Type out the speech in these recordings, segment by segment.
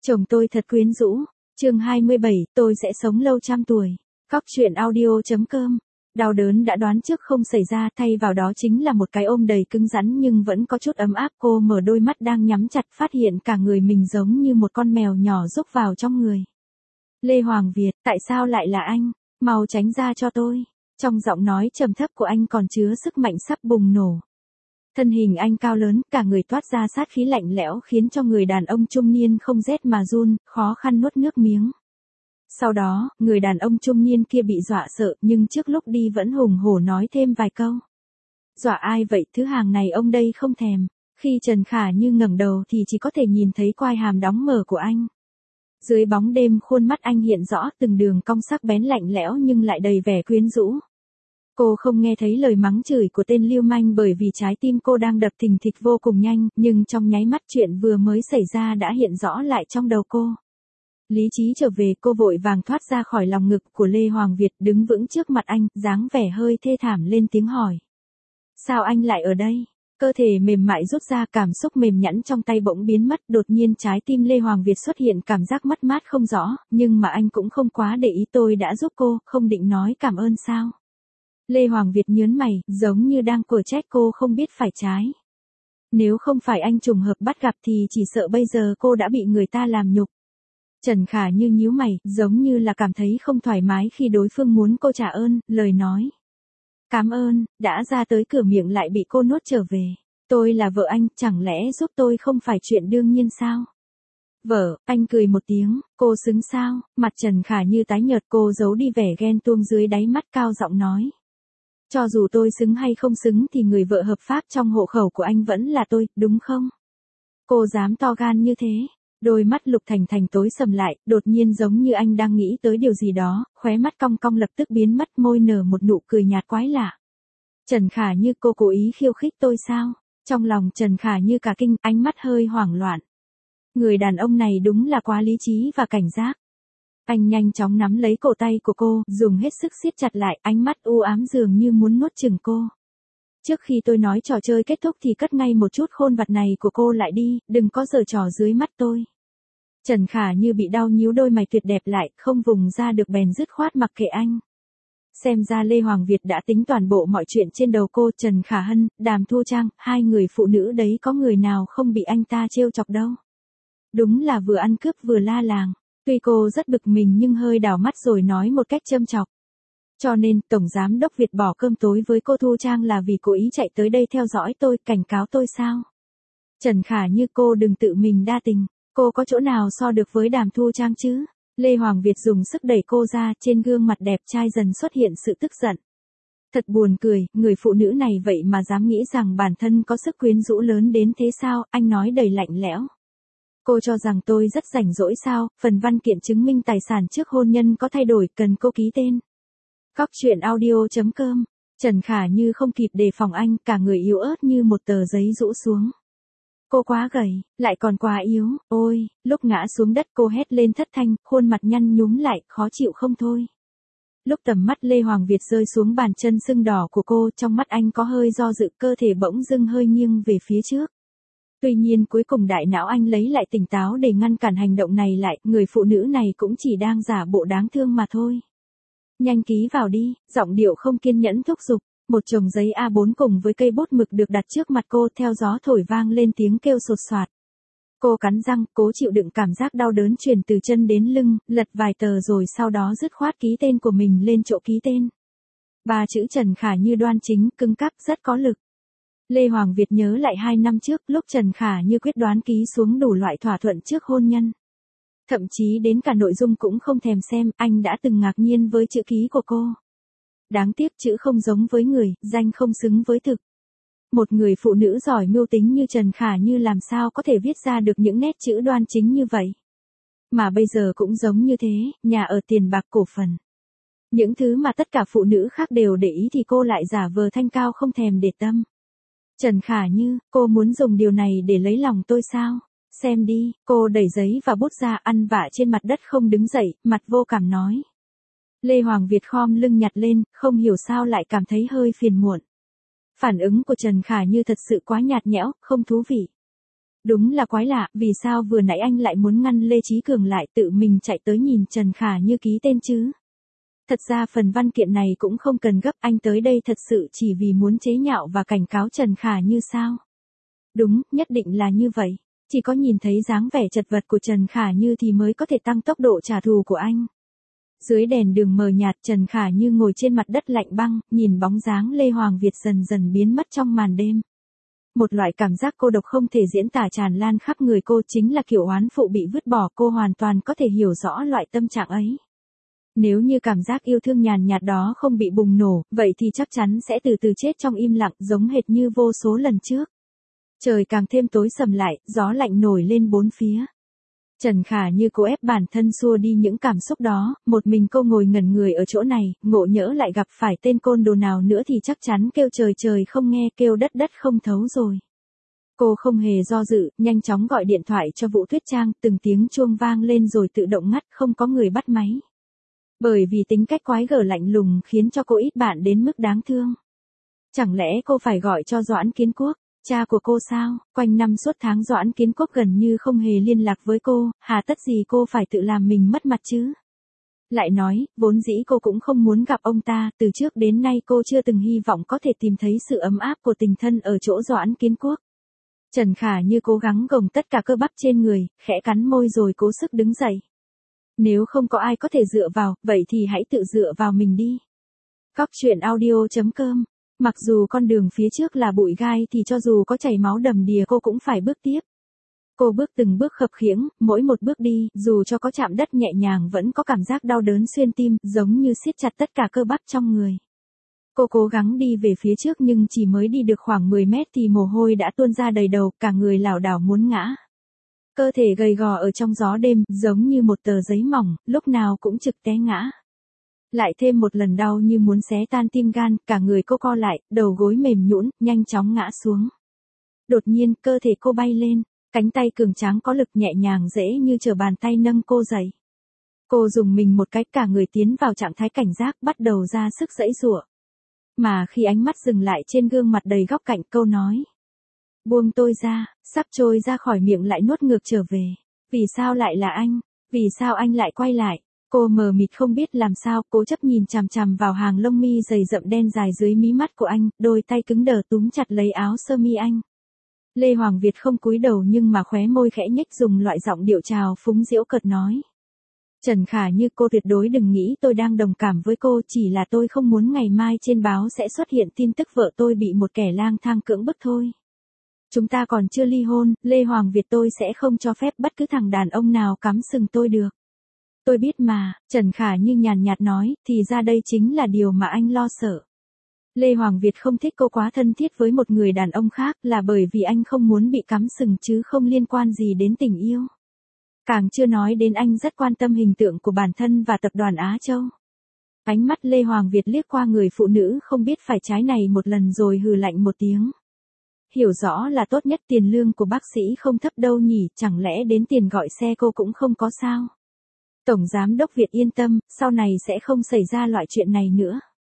Chồng tôi thật quyến rũ. Chương 27, tôi sẽ sống lâu trăm tuổi. Cóc truyện audio.com. Đau đớn đã đoán trước không xảy ra, thay vào đó chính là một cái ôm đầy cứng rắn nhưng vẫn có chút ấm áp. Cô mở đôi mắt đang nhắm chặt, phát hiện cả người mình giống như một con mèo nhỏ rúc vào trong người. Lê Hoàng Việt, tại sao lại là anh? Mau tránh ra cho tôi. Trong giọng nói trầm thấp của anh còn chứa sức mạnh sắp bùng nổ. Thân hình anh cao lớn, cả người toát ra sát khí lạnh lẽo khiến cho người đàn ông trung niên không rét mà run, khó khăn nuốt nước miếng. Sau đó, người đàn ông trung niên kia bị dọa sợ, nhưng trước lúc đi vẫn hùng hổ nói thêm vài câu. Dọa ai vậy, thứ hàng này ông đây không thèm. Khi Trần Khả Như ngẩng đầu thì chỉ có thể nhìn thấy quai hàm đóng mở của anh. Dưới bóng đêm khuôn mắt anh hiện rõ từng đường cong sắc bén lạnh lẽo nhưng lại đầy vẻ quyến rũ. Cô không nghe thấy lời mắng chửi của tên lưu manh bởi vì trái tim cô đang đập thình thịch vô cùng nhanh, nhưng trong nháy mắt chuyện vừa mới xảy ra đã hiện rõ lại trong đầu cô. Lý trí trở về, cô vội vàng thoát ra khỏi lòng ngực của Lê Hoàng Việt, đứng vững trước mặt anh, dáng vẻ hơi thê thảm lên tiếng hỏi. Sao anh lại ở đây? Cơ thể mềm mại rút ra, cảm xúc mềm nhẵn trong tay bỗng biến mất, đột nhiên trái tim Lê Hoàng Việt xuất hiện cảm giác mất mát không rõ, nhưng mà anh cũng không quá để ý. Tôi đã giúp cô, không định nói cảm ơn sao? Lê Hoàng Việt nhớn mày, giống như đang quở trách cô không biết phải trái. Nếu không phải anh trùng hợp bắt gặp thì chỉ sợ bây giờ cô đã bị người ta làm nhục. Trần Khả Như nhíu mày, giống như là cảm thấy không thoải mái khi đối phương muốn cô trả ơn, lời nói. Cảm ơn, đã ra tới cửa miệng lại bị cô nuốt trở về. Tôi là vợ anh, chẳng lẽ giúp tôi không phải chuyện đương nhiên sao? Vợ, anh cười một tiếng, cô xứng sao? Mặt Trần Khả Như tái nhợt, cô giấu đi vẻ ghen tuông dưới đáy mắt, cao giọng nói. Cho dù tôi xứng hay không xứng thì người vợ hợp pháp trong hộ khẩu của anh vẫn là tôi, đúng không? Cô dám to gan như thế. Đôi mắt Lục Thành Thành tối sầm lại, đột nhiên giống như anh đang nghĩ tới điều gì đó, khóe mắt cong cong lập tức biến mất, môi nở một nụ cười nhạt quái lạ. Trần Khả Như, cô cố ý khiêu khích tôi sao? Trong lòng Trần Khả Như cả kinh, ánh mắt hơi hoảng loạn. Người đàn ông này đúng là quá lý trí và cảnh giác. Anh nhanh chóng nắm lấy cổ tay của cô, dùng hết sức siết chặt lại, ánh mắt u ám dường như muốn nuốt chửng cô. Trước khi tôi nói trò chơi kết thúc thì cất ngay một chút khôn vặt này của cô lại đi, đừng có giở trò dưới mắt tôi. Trần Khả Như bị đau nhíu đôi mày tuyệt đẹp lại, không vùng ra được bèn dứt khoát mặc kệ anh. Xem ra Lê Hoàng Việt đã tính toàn bộ mọi chuyện trên đầu cô. Trần Khả Hân, Đàm Thu Trang, hai người phụ nữ đấy có người nào không bị anh ta trêu chọc đâu. Đúng là vừa ăn cướp vừa la làng. Tuy cô rất bực mình nhưng hơi đảo mắt rồi nói một cách châm chọc. Cho nên, Tổng Giám Đốc Việt bỏ cơm tối với cô Thu Trang là vì cố ý chạy tới đây theo dõi tôi, cảnh cáo tôi sao? Trần Khả Như, cô đừng tự mình đa tình. Cô có chỗ nào so được với Đàm Thu Trang chứ? Lê Hoàng Việt dùng sức đẩy cô ra, trên gương mặt đẹp trai dần xuất hiện sự tức giận. Thật buồn cười, người phụ nữ này vậy mà dám nghĩ rằng bản thân có sức quyến rũ lớn đến thế sao? Anh nói đầy lạnh lẽo. Cô cho rằng tôi rất rảnh rỗi sao? Phần văn kiện chứng minh tài sản trước hôn nhân có thay đổi, cần cô ký tên. Cóc truyện audio.com. Trần Khả Như không kịp đề phòng anh, cả người yếu ớt như một tờ giấy rũ xuống. Cô quá gầy, lại còn quá yếu, ôi, lúc ngã xuống đất cô hét lên thất thanh, khuôn mặt nhăn nhúm lại, khó chịu không thôi. Lúc tầm mắt Lê Hoàng Việt rơi xuống bàn chân sưng đỏ của cô, trong mắt anh có hơi do dự, cơ thể bỗng dưng hơi nghiêng về phía trước. Tuy nhiên cuối cùng đại não anh lấy lại tỉnh táo để ngăn cản hành động này lại, người phụ nữ này cũng chỉ đang giả bộ đáng thương mà thôi. Nhanh ký vào đi, giọng điệu không kiên nhẫn thúc giục. Một chồng giấy A4 cùng với cây bút mực được đặt trước mặt cô, theo gió thổi vang lên tiếng kêu sột soạt. Cô cắn răng, cố chịu đựng cảm giác đau đớn truyền từ chân đến lưng, lật vài tờ rồi sau đó dứt khoát ký tên của mình lên chỗ ký tên. Ba chữ Trần Khả Như đoan chính, cứng cáp, rất có lực. Lê Hoàng Việt nhớ lại 2 năm trước, lúc Trần Khả Như quyết đoán ký xuống đủ loại thỏa thuận trước hôn nhân. Thậm chí đến cả nội dung cũng không thèm xem, anh đã từng ngạc nhiên với chữ ký của cô. Đáng tiếc chữ không giống với người, danh không xứng với thực. Một người phụ nữ giỏi mưu tính như Trần Khả Như làm sao có thể viết ra được những nét chữ đoan chính như vậy. Mà bây giờ cũng giống như thế, nhà ở, tiền bạc, cổ phần. Những thứ mà tất cả phụ nữ khác đều để ý thì cô lại giả vờ thanh cao không thèm để tâm. Trần Khả Như, cô muốn dùng điều này để lấy lòng tôi sao? Xem đi, cô đẩy giấy và bút ra, ăn vạ trên mặt đất không đứng dậy, mặt vô cảm nói. Lê Hoàng Việt khom lưng nhặt lên, không hiểu sao lại cảm thấy hơi phiền muộn. Phản ứng của Trần Khả Như thật sự quá nhạt nhẽo, không thú vị. Đúng là quái lạ, vì sao vừa nãy anh lại muốn ngăn Lê Chí Cường lại tự mình chạy tới nhìn Trần Khả Như ký tên chứ? Thật ra phần văn kiện này cũng không cần gấp, anh tới đây thật sự chỉ vì muốn chế nhạo và cảnh cáo Trần Khả Như sao? Đúng, nhất định là như vậy. Chỉ có nhìn thấy dáng vẻ chật vật của Trần Khả Như thì mới có thể tăng tốc độ trả thù của anh. Dưới đèn đường mờ nhạt, Trần Khả Như ngồi trên mặt đất lạnh băng, nhìn bóng dáng Lê Hoàng Việt dần dần biến mất trong màn đêm. Một loại cảm giác cô độc không thể diễn tả tràn lan khắp người cô, chính là kiểu oán phụ bị vứt bỏ, cô hoàn toàn có thể hiểu rõ loại tâm trạng ấy. Nếu như cảm giác yêu thương nhàn nhạt đó không bị bùng nổ, vậy thì chắc chắn sẽ từ từ chết trong im lặng, giống hệt như vô số lần trước. Trời càng thêm tối sầm lại, gió lạnh nổi lên bốn phía. Trần Khả Như cố ép bản thân xua đi những cảm xúc đó, một mình cô ngồi ngẩn người ở chỗ này, ngộ nhỡ lại gặp phải tên côn đồ nào nữa thì chắc chắn kêu trời trời không nghe, kêu đất đất không thấu rồi. Cô không hề do dự, nhanh chóng gọi điện thoại cho Vũ Tuyết Trang, từng tiếng chuông vang lên rồi tự động ngắt, không có người bắt máy. Bởi vì tính cách quái gở lạnh lùng khiến cho cô ít bạn đến mức đáng thương. Chẳng lẽ cô phải gọi cho Doãn Kiến Quốc? Cha của cô sao? Quanh năm suốt tháng Doãn Kiến Quốc gần như không hề liên lạc với cô, hà tất gì cô phải tự làm mình mất mặt chứ? Lại nói, vốn dĩ cô cũng không muốn gặp ông ta, từ trước đến nay cô chưa từng hy vọng có thể tìm thấy sự ấm áp của tình thân ở chỗ Doãn Kiến Quốc. Trần Khả Như cố gắng gồng tất cả cơ bắp trên người, khẽ cắn môi rồi cố sức đứng dậy. Nếu không có ai có thể dựa vào, vậy thì hãy tự dựa vào mình đi. Cóc truyện audio.com. Mặc dù con đường phía trước là bụi gai thì cho dù có chảy máu đầm đìa cô cũng phải bước tiếp. Cô bước từng bước khập khiễng, mỗi một bước đi, dù cho có chạm đất nhẹ nhàng vẫn có cảm giác đau đớn xuyên tim, giống như siết chặt tất cả cơ bắp trong người. Cô cố gắng đi về phía trước nhưng chỉ mới đi được khoảng 10 mét thì mồ hôi đã tuôn ra đầy đầu, cả người lảo đảo muốn ngã. Cơ thể gầy gò ở trong gió đêm, giống như một tờ giấy mỏng, lúc nào cũng trực té ngã. Lại thêm một lần đau như muốn xé tan tim gan, cả người cô co lại, đầu gối mềm nhũn, nhanh chóng ngã xuống. Đột nhiên, cơ thể cô bay lên, cánh tay cường tráng có lực nhẹ nhàng dễ như trở bàn tay nâng cô dậy. Cô dùng mình một cái, cả người tiến vào trạng thái cảnh giác, bắt đầu ra sức giãy giụa. Mà khi ánh mắt dừng lại trên gương mặt đầy góc cạnh, câu nói: "Buông tôi ra", sắp trôi ra khỏi miệng lại nuốt ngược trở về. Vì sao lại là anh? Vì sao anh lại quay lại? Cô mờ mịt không biết làm sao, cố chấp nhìn chằm chằm vào hàng lông mi dày rậm đen dài dưới mí mắt của anh, đôi tay cứng đờ túm chặt lấy áo sơ mi anh. Lê Hoàng Việt không cúi đầu nhưng mà khóe môi khẽ nhếch, dùng loại giọng điệu trào phúng giễu cợt nói: "Trần Khả Như, cô tuyệt đối đừng nghĩ tôi đang đồng cảm với cô, chỉ là tôi không muốn ngày mai trên báo sẽ xuất hiện tin tức vợ tôi bị một kẻ lang thang cưỡng bức thôi. Chúng ta còn chưa ly hôn, Lê Hoàng Việt, tôi sẽ không cho phép bất cứ thằng đàn ông nào cắm sừng tôi được." "Tôi biết mà", Trần Khả Như nhàn nhạt nói, "thì ra đây chính là điều mà anh lo sợ." Lê Hoàng Việt không thích cô quá thân thiết với một người đàn ông khác là bởi vì anh không muốn bị cắm sừng chứ không liên quan gì đến tình yêu. Càng chưa nói đến anh rất quan tâm hình tượng của bản thân và tập đoàn Á Châu. Ánh mắt Lê Hoàng Việt liếc qua người phụ nữ không biết phải trái này một lần rồi hừ lạnh một tiếng. Hiểu rõ là tốt nhất, tiền lương của bác sĩ không thấp đâu nhỉ, chẳng lẽ đến tiền gọi xe cô cũng không có sao? Tổng giám đốc Việt yên tâm, sau này sẽ không xảy ra loại chuyện này nữa.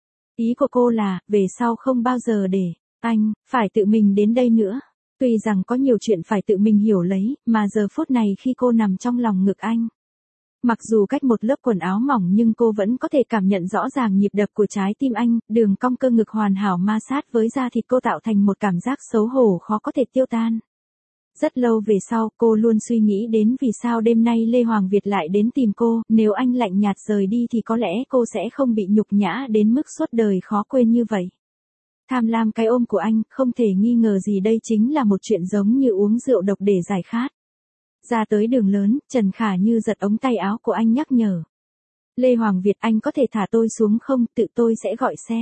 Ý của cô là, về sau không bao giờ để anh phải tự mình đến đây nữa. Tuy rằng có nhiều chuyện phải tự mình hiểu lấy, mà giờ phút này khi cô nằm trong lòng ngực anh, mặc dù cách một lớp quần áo mỏng nhưng cô vẫn có thể cảm nhận rõ ràng nhịp đập của trái tim anh, đường cong cơ ngực hoàn hảo ma sát với da thịt cô tạo thành một cảm giác xấu hổ khó có thể tiêu tan. Rất lâu về sau, cô luôn suy nghĩ đến vì sao đêm nay Lê Hoàng Việt lại đến tìm cô, nếu anh lạnh nhạt rời đi thì có lẽ cô sẽ không bị nhục nhã đến mức suốt đời khó quên như vậy. Tham lam cái ôm của anh, không thể nghi ngờ gì đây chính là một chuyện giống như uống rượu độc để giải khát. Ra tới đường lớn, Trần Khả Như giật ống tay áo của anh nhắc nhở: "Lê Hoàng Việt, anh có thể thả tôi xuống không, tự tôi sẽ gọi xe."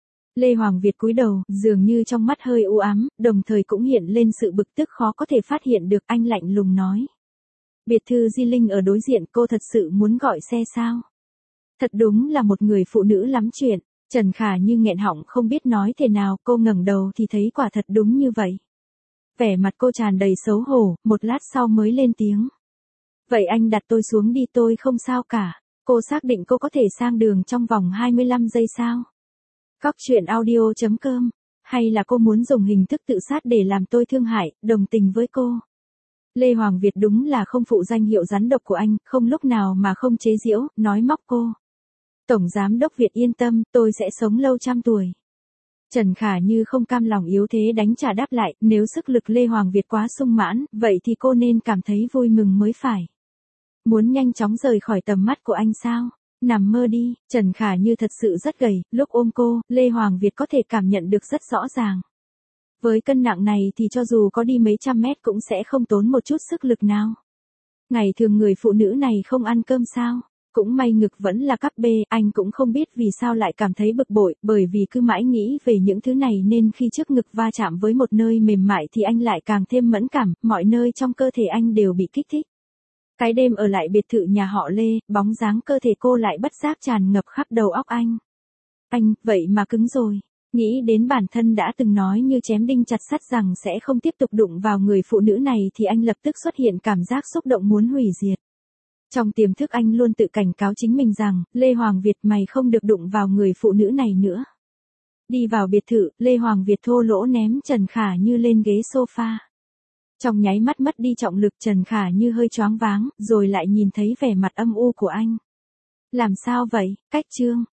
Lê Hoàng Việt cúi đầu, dường như trong mắt hơi u ám, đồng thời cũng hiện lên sự bực tức khó có thể phát hiện được, anh lạnh lùng nói: "Biệt thự Di Linh ở đối diện, cô thật sự muốn gọi xe sao?" Thật đúng là một người phụ nữ lắm chuyện. Trần Khả Như nghẹn họng không biết nói thế nào, cô ngẩng đầu thì thấy quả thật đúng như vậy. Vẻ mặt cô tràn đầy xấu hổ, một lát sau mới lên tiếng: "Vậy anh đặt tôi xuống đi, tôi không sao cả." Cô xác định cô có thể sang đường trong vòng 25 giây sao? Cóc truyện audio.com. Hay là cô muốn dùng hình thức tự sát để làm tôi thương hại, đồng tình với cô? Lê Hoàng Việt đúng là không phụ danh hiệu rắn độc của anh, không lúc nào mà không chế giễu, nói móc cô. Tổng Giám đốc Việt yên tâm, tôi sẽ sống lâu trăm tuổi. Trần Khả Như không cam lòng yếu thế đánh trả đáp lại, nếu sức lực Lê Hoàng Việt quá sung mãn, vậy thì cô nên cảm thấy vui mừng mới phải. Muốn nhanh chóng rời khỏi tầm mắt của anh sao? Nằm mơ đi, Trần Khả Như thật sự rất gầy, lúc ôm cô, Lê Hoàng Việt có thể cảm nhận được rất rõ ràng. Với cân nặng này thì cho dù có đi mấy trăm mét cũng sẽ không tốn một chút sức lực nào. Ngày thường người phụ nữ này không ăn cơm sao? Cũng may ngực vẫn là cắp B, anh cũng không biết vì sao lại cảm thấy bực bội, bởi vì cứ mãi nghĩ về những thứ này nên khi trước ngực va chạm với một nơi mềm mại thì anh lại càng thêm mẫn cảm, mọi nơi trong cơ thể anh đều bị kích thích. Cái đêm ở lại biệt thự nhà họ Lê, bóng dáng cơ thể cô lại bất giác tràn ngập khắp đầu óc anh. Anh, vậy mà cứng rồi. Nghĩ đến bản thân đã từng nói như chém đinh chặt sắt rằng sẽ không tiếp tục đụng vào người phụ nữ này thì anh lập tức xuất hiện cảm giác xúc động muốn hủy diệt. Trong tiềm thức anh luôn tự cảnh cáo chính mình rằng, Lê Hoàng Việt mày không được đụng vào người phụ nữ này nữa. Đi vào biệt thự, Lê Hoàng Việt thô lỗ ném Trần Khả Như lên ghế sofa. Trong nháy mắt mất đi trọng lực Trần Khả Như hơi choáng váng, rồi lại nhìn thấy vẻ mặt âm u của anh. Làm sao vậy, Cách Trương?